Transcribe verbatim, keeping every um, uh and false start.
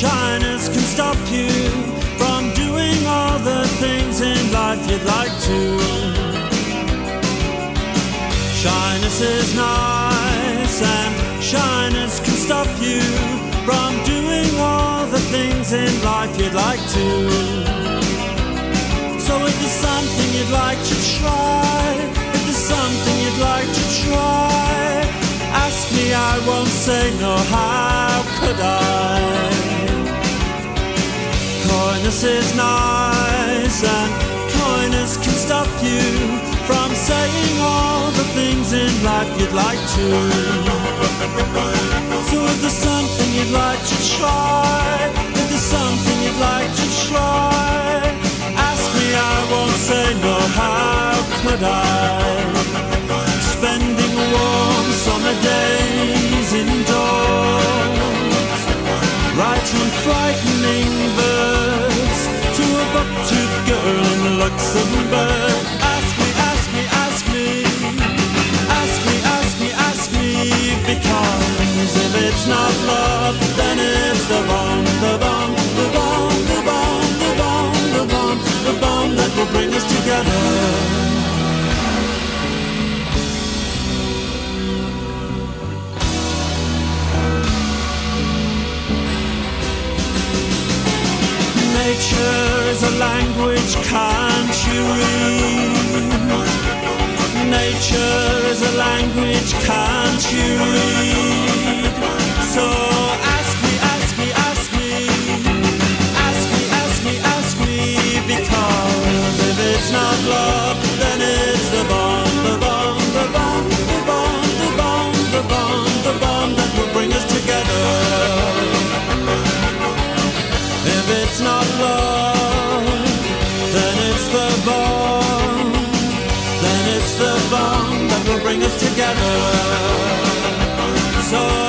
shyness can stop you from doing all the things in life you'd like to. Shyness is nice, and shyness can stop you from doing all the things in life you'd like to. So if there's something you'd like to try, if there's something you'd like to try, ask me, I won't say no, how could I? Coyness is nice, and coyness can stop you from saying all the things in life you'd like to. So if there's something you'd like to try, if there's something you'd like to try, ask me, I won't say no, how could I? Spending warm summer days indoors, writing frightening verse to a buck-toothed girl in Luxembourg. Ask me, ask me, ask me, ask me, ask me, ask me, because if it's not love, then it's the bomb, the bomb, the bomb, the bomb, the bomb, the bomb, the bomb that will bring us together. Nature is a language, can't you read? Nature is a language, can't you read? So ask me, ask me, ask me, ask me, ask me, ask me, because if it's not love, then it's the bomb, the bomb, the bomb, the bomb, the bomb, the bomb, the bomb that will bring us together. If it's not love, then it's the bomb, then it's the bomb that will bring us together. So